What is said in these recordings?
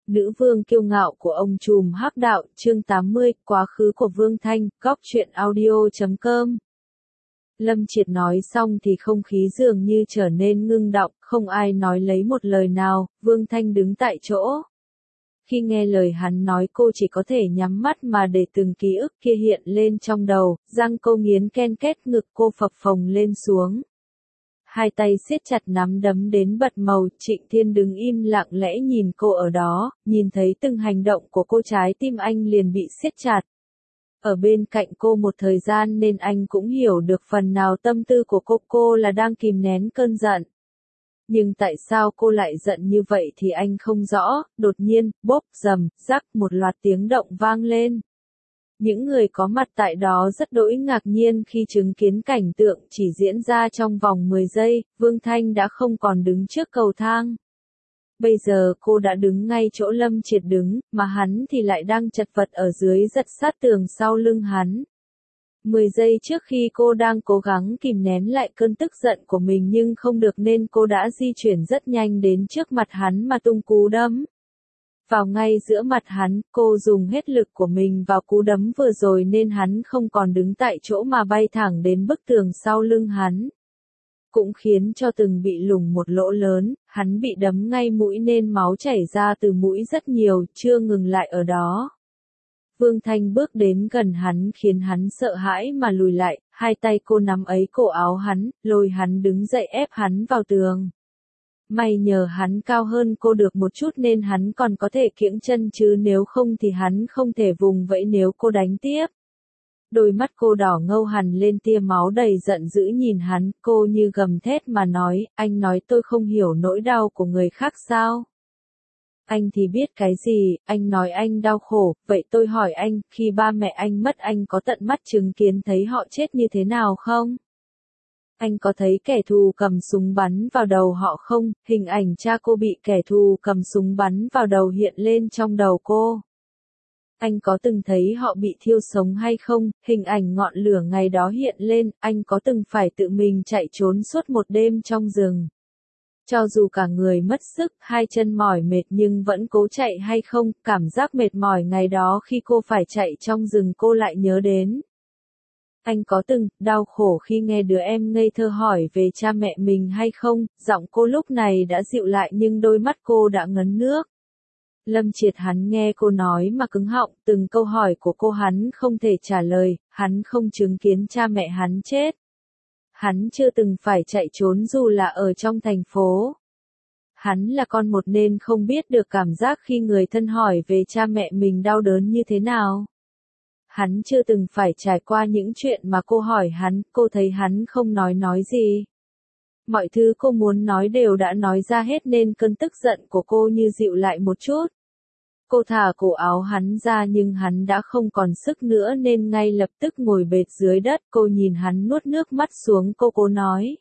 Nữ vương kiêu ngạo của ông trùm hắc đạo, chương 80, quá khứ của Vương Thanh, góc truyện audio.com. Lâm Triệt nói xong thì không khí dường như trở nên ngưng đọng, không ai nói lấy một lời nào, Vương Thanh đứng tại chỗ. Khi nghe lời hắn nói cô chỉ có thể nhắm mắt mà để từng ký ức kia hiện lên trong đầu, răng cô nghiến ken két, ngực cô phập phồng lên xuống. Hai tay siết chặt nắm đấm đến bật màu, Trịnh Thiên đứng im lặng lẽ nhìn cô ở đó, nhìn thấy từng hành động của cô trái tim anh liền bị siết chặt. Ở bên cạnh cô một thời gian nên anh cũng hiểu được phần nào tâm tư của cô là đang kìm nén cơn giận. Nhưng tại sao cô lại giận như vậy thì anh không rõ, đột nhiên, bốp, rầm, rắc, một loạt tiếng động vang lên. Những người có mặt tại đó rất đỗi ngạc nhiên khi chứng kiến cảnh tượng chỉ diễn ra trong vòng 10 giây, Vương Thanh đã không còn đứng trước cầu thang. Bây giờ cô đã đứng ngay chỗ Lâm Triệt đứng, mà hắn thì lại đang chật vật ở dưới giật sát tường sau lưng hắn. 10 giây trước khi cô đang cố gắng kìm nén lại cơn tức giận của mình nhưng không được nên cô đã di chuyển rất nhanh đến trước mặt hắn mà tung cú đấm. Vào ngay giữa mặt hắn, cô dùng hết lực của mình vào cú đấm vừa rồi nên hắn không còn đứng tại chỗ mà bay thẳng đến bức tường sau lưng hắn. Cũng khiến cho từng bị lủng một lỗ lớn, hắn bị đấm ngay mũi nên máu chảy ra từ mũi rất nhiều, chưa ngừng lại ở đó. Vương Thanh bước đến gần hắn khiến hắn sợ hãi mà lùi lại, hai tay cô nắm ấy cổ áo hắn, lôi hắn đứng dậy ép hắn vào tường. May nhờ hắn cao hơn cô được một chút nên hắn còn có thể kiễng chân chứ nếu không thì hắn không thể vùng vẫy nếu cô đánh tiếp. Đôi mắt cô đỏ ngâu hằn lên tia máu đầy giận dữ nhìn hắn, cô như gầm thét mà nói, anh nói tôi không hiểu nỗi đau của người khác sao? Anh thì biết cái gì, anh nói anh đau khổ, vậy tôi hỏi anh, khi ba mẹ anh mất anh có tận mắt chứng kiến thấy họ chết như thế nào không? Anh có thấy kẻ thù cầm súng bắn vào đầu họ không? Hình ảnh cha cô bị kẻ thù cầm súng bắn vào đầu hiện lên trong đầu cô. Anh có từng thấy họ bị thiêu sống hay không? Hình ảnh ngọn lửa ngày đó hiện lên, anh có từng phải tự mình chạy trốn suốt một đêm trong rừng? Cho dù cả người mất sức, hai chân mỏi mệt nhưng vẫn cố chạy hay không? Cảm giác mệt mỏi ngày đó khi cô phải chạy trong rừng cô lại nhớ đến. Anh có từng đau khổ khi nghe đứa em ngây thơ hỏi về cha mẹ mình hay không? Giọng cô lúc này đã dịu lại nhưng đôi mắt cô đã ngấn nước. Lâm Triệt hắn nghe cô nói mà cứng họng, từng câu hỏi của cô hắn không thể trả lời, hắn không chứng kiến cha mẹ hắn chết. Hắn chưa từng phải chạy trốn dù là ở trong thành phố. Hắn là con một nên không biết được cảm giác khi người thân hỏi về cha mẹ mình đau đớn như thế nào. Hắn chưa từng phải trải qua những chuyện mà cô hỏi hắn, cô thấy hắn không nói gì. Mọi thứ cô muốn nói đều đã nói ra hết nên cơn tức giận của cô như dịu lại một chút. Cô thả cổ áo hắn ra nhưng hắn đã không còn sức nữa nên ngay lập tức ngồi bệt dưới đất. Cô nhìn hắn nuốt nước mắt xuống, cô cố nói.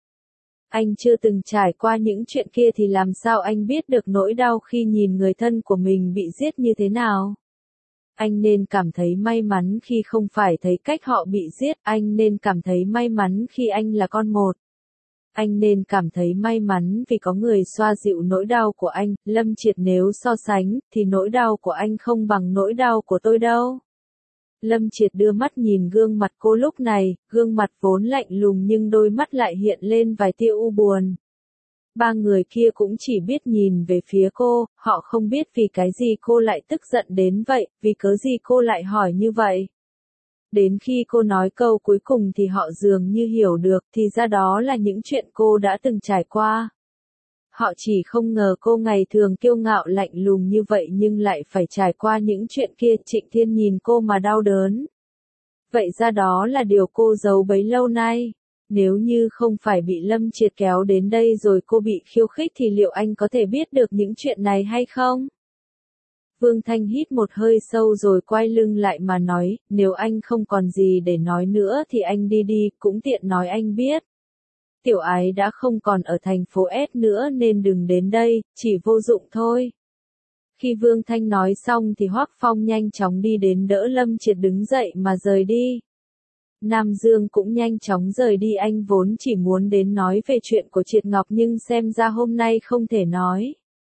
Anh chưa từng trải qua những chuyện kia thì làm sao anh biết được nỗi đau khi nhìn người thân của mình bị giết như thế nào? Anh nên cảm thấy may mắn khi không phải thấy cách họ bị giết, anh nên cảm thấy may mắn khi anh là con một. Anh nên cảm thấy may mắn vì có người xoa dịu nỗi đau của anh. Lâm Triệt nếu so sánh, thì nỗi đau của anh không bằng nỗi đau của tôi đâu. Lâm Triệt đưa mắt nhìn gương mặt cô lúc này, gương mặt vốn lạnh lùng nhưng đôi mắt lại hiện lên vài tia u buồn. Ba người kia cũng chỉ biết nhìn về phía cô, họ không biết vì cái gì cô lại tức giận đến vậy, vì cớ gì cô lại hỏi như vậy. Đến khi cô nói câu cuối cùng thì họ dường như hiểu được, thì ra đó là những chuyện cô đã từng trải qua. Họ chỉ không ngờ cô ngày thường kiêu ngạo lạnh lùng như vậy nhưng lại phải trải qua những chuyện kia. Trịnh Thiên nhìn cô mà đau đớn. Vậy ra đó là điều cô giấu bấy lâu nay. Nếu như không phải bị Lâm Triệt kéo đến đây rồi cô bị khiêu khích thì liệu anh có thể biết được những chuyện này hay không? Vương Thanh hít một hơi sâu rồi quay lưng lại mà nói, nếu anh không còn gì để nói nữa thì anh đi đi, cũng tiện nói anh biết. Tiểu Ái đã không còn ở thành phố S nữa nên đừng đến đây, chỉ vô dụng thôi. Khi Vương Thanh nói xong thì Hoắc Phong nhanh chóng đi đến đỡ Lâm Triệt đứng dậy mà rời đi. Nam Dương cũng nhanh chóng rời đi, anh vốn chỉ muốn đến nói về chuyện của Triệt Ngọc nhưng xem ra hôm nay không thể nói.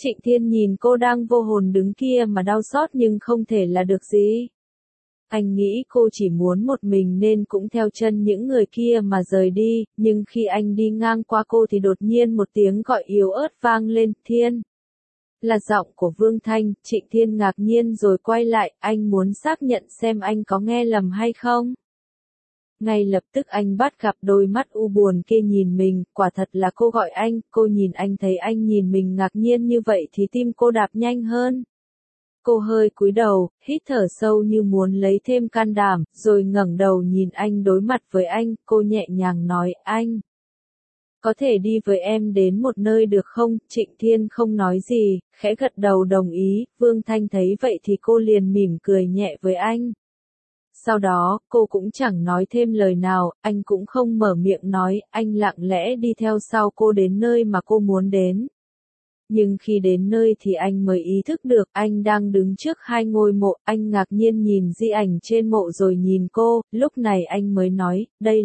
Trịnh Thiên nhìn cô đang vô hồn đứng kia mà đau xót nhưng không thể là được gì. Anh nghĩ cô chỉ muốn một mình nên cũng theo chân những người kia mà rời đi, nhưng khi anh đi ngang qua cô thì đột nhiên một tiếng gọi yếu ớt vang lên, Thiên. Là giọng của Vương Thanh. Trịnh Thiên ngạc nhiên rồi quay lại, anh muốn xác nhận xem anh có nghe lầm hay không. Ngay lập tức anh bắt gặp đôi mắt u buồn kia nhìn mình, quả thật là cô gọi anh, cô nhìn anh thấy anh nhìn mình ngạc nhiên như vậy thì tim cô đạp nhanh hơn. Cô hơi cúi đầu, hít thở sâu như muốn lấy thêm can đảm, rồi ngẩng đầu nhìn anh đối mặt với anh, cô nhẹ nhàng nói, anh. Có thể đi với em đến một nơi được không? Trịnh Thiên không nói gì, khẽ gật đầu đồng ý, Vương Thanh thấy vậy thì cô liền mỉm cười nhẹ với anh. Sau đó, cô cũng chẳng nói thêm lời nào, anh cũng không mở miệng nói, anh lặng lẽ đi theo sau cô đến nơi mà cô muốn đến. Nhưng khi đến nơi thì anh mới ý thức được anh đang đứng trước hai ngôi mộ, anh ngạc nhiên nhìn di ảnh trên mộ rồi nhìn cô, lúc này anh mới nói, đây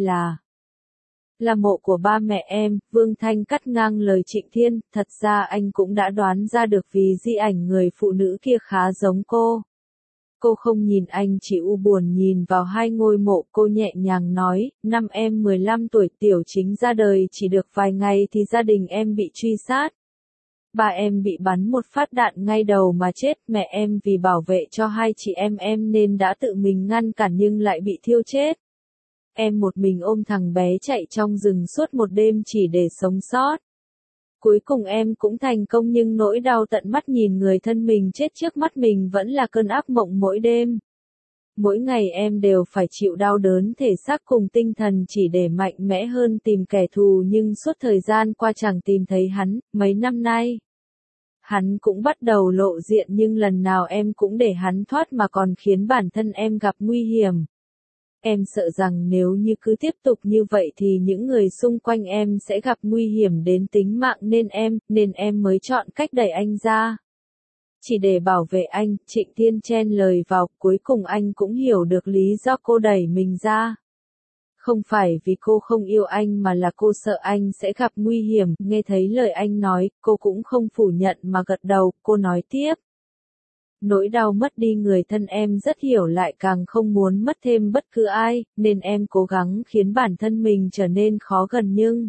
là mộ của ba mẹ em. Vương Thanh cắt ngang lời Trịnh Thiên, thật ra anh cũng đã đoán ra được vì di ảnh người phụ nữ kia khá giống cô. Cô không nhìn anh chỉ u buồn nhìn vào hai ngôi mộ, cô nhẹ nhàng nói, năm em 15 tuổi Tiểu Chính ra đời chỉ được vài ngày thì gia đình em bị truy sát. Ba em bị bắn một phát đạn ngay đầu mà chết, mẹ em vì bảo vệ cho hai chị em nên đã tự mình ngăn cản nhưng lại bị thiêu chết. Em một mình ôm thằng bé chạy trong rừng suốt một đêm chỉ để sống sót. Cuối cùng em cũng thành công nhưng nỗi đau tận mắt nhìn người thân mình chết trước mắt mình vẫn là cơn ác mộng mỗi đêm. Mỗi ngày em đều phải chịu đau đớn thể xác cùng tinh thần chỉ để mạnh mẽ hơn tìm kẻ thù nhưng suốt thời gian qua chẳng tìm thấy hắn, mấy năm nay. Hắn cũng bắt đầu lộ diện nhưng lần nào em cũng để hắn thoát mà còn khiến bản thân em gặp nguy hiểm. Em sợ rằng nếu như cứ tiếp tục như vậy thì những người xung quanh em sẽ gặp nguy hiểm đến tính mạng nên em mới chọn cách đẩy anh ra. Chỉ để bảo vệ anh, Trịnh Thiên chen lời vào, cuối cùng anh cũng hiểu được lý do cô đẩy mình ra. Không phải vì cô không yêu anh mà là cô sợ anh sẽ gặp nguy hiểm, nghe thấy lời anh nói, cô cũng không phủ nhận mà gật đầu, cô nói tiếp. Nỗi đau mất đi người thân em rất hiểu lại càng không muốn mất thêm bất cứ ai, nên em cố gắng khiến bản thân mình trở nên khó gần nhưng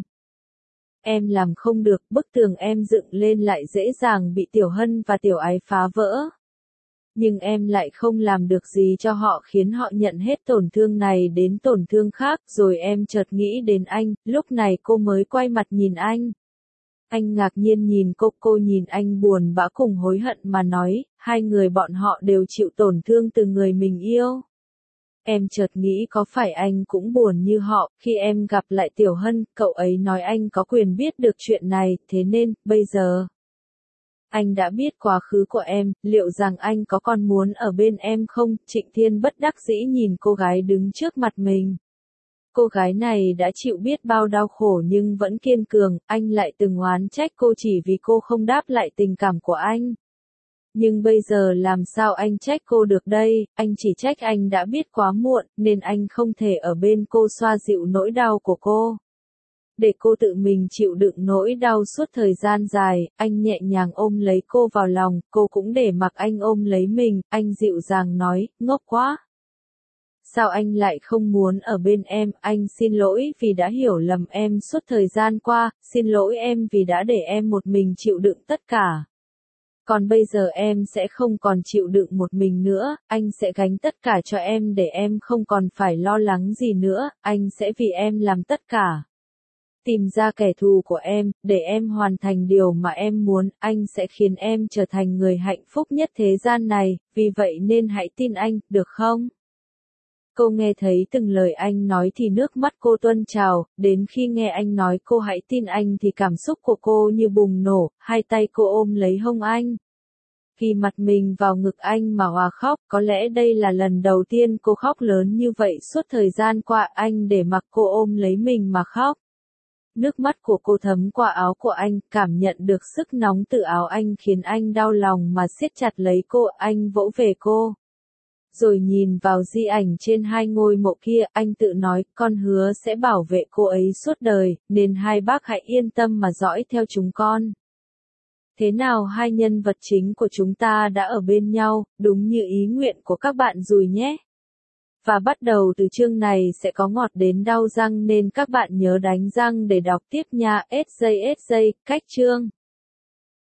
em làm không được, bức tường em dựng lên lại dễ dàng bị Tiểu Hân và Tiểu Ái phá vỡ. Nhưng em lại không làm được gì cho họ khiến họ nhận hết tổn thương này đến tổn thương khác, rồi em chợt nghĩ đến anh, lúc này cô mới quay mặt nhìn anh. Anh ngạc nhiên nhìn cô nhìn anh buồn bã cùng hối hận mà nói, hai người bọn họ đều chịu tổn thương từ người mình yêu. Em chợt nghĩ có phải anh cũng buồn như họ, khi em gặp lại Tiểu Hân, cậu ấy nói anh có quyền biết được chuyện này, thế nên, bây giờ. Anh đã biết quá khứ của em, liệu rằng anh có còn muốn ở bên em không? Trịnh Thiên bất đắc dĩ nhìn cô gái đứng trước mặt mình. Cô gái này đã chịu biết bao đau khổ nhưng vẫn kiên cường, anh lại từng oán trách cô chỉ vì cô không đáp lại tình cảm của anh. Nhưng bây giờ làm sao anh trách cô được đây, anh chỉ trách anh đã biết quá muộn, nên anh không thể ở bên cô xoa dịu nỗi đau của cô. Để cô tự mình chịu đựng nỗi đau suốt thời gian dài, anh nhẹ nhàng ôm lấy cô vào lòng, cô cũng để mặc anh ôm lấy mình, anh dịu dàng nói, ngốc quá. Sao anh lại không muốn ở bên em, anh xin lỗi vì đã hiểu lầm em suốt thời gian qua, xin lỗi em vì đã để em một mình chịu đựng tất cả. Còn bây giờ em sẽ không còn chịu đựng một mình nữa, anh sẽ gánh tất cả cho em để em không còn phải lo lắng gì nữa, anh sẽ vì em làm tất cả. Tìm ra kẻ thù của em, để em hoàn thành điều mà em muốn, anh sẽ khiến em trở thành người hạnh phúc nhất thế gian này, vì vậy nên hãy tin anh, được không? Cô nghe thấy từng lời anh nói thì nước mắt cô tuôn trào, đến khi nghe anh nói cô hãy tin anh thì cảm xúc của cô như bùng nổ, hai tay cô ôm lấy hông anh. Khi mặt mình vào ngực anh mà hòa khóc, có lẽ đây là lần đầu tiên cô khóc lớn như vậy suốt thời gian qua, anh để mặc cô ôm lấy mình mà khóc. Nước mắt của cô thấm qua áo của anh, cảm nhận được sức nóng từ áo anh khiến anh đau lòng mà siết chặt lấy cô, anh vỗ về cô. Rồi nhìn vào di ảnh trên hai ngôi mộ kia, anh tự nói, con hứa sẽ bảo vệ cô ấy suốt đời, nên hai bác hãy yên tâm mà dõi theo chúng con. Thế nào hai nhân vật chính của chúng ta đã ở bên nhau, đúng như ý nguyện của các bạn rồi nhé. Và bắt đầu từ chương này sẽ có ngọt đến đau răng nên các bạn nhớ đánh răng để đọc tiếp nha. SJ, cách chương.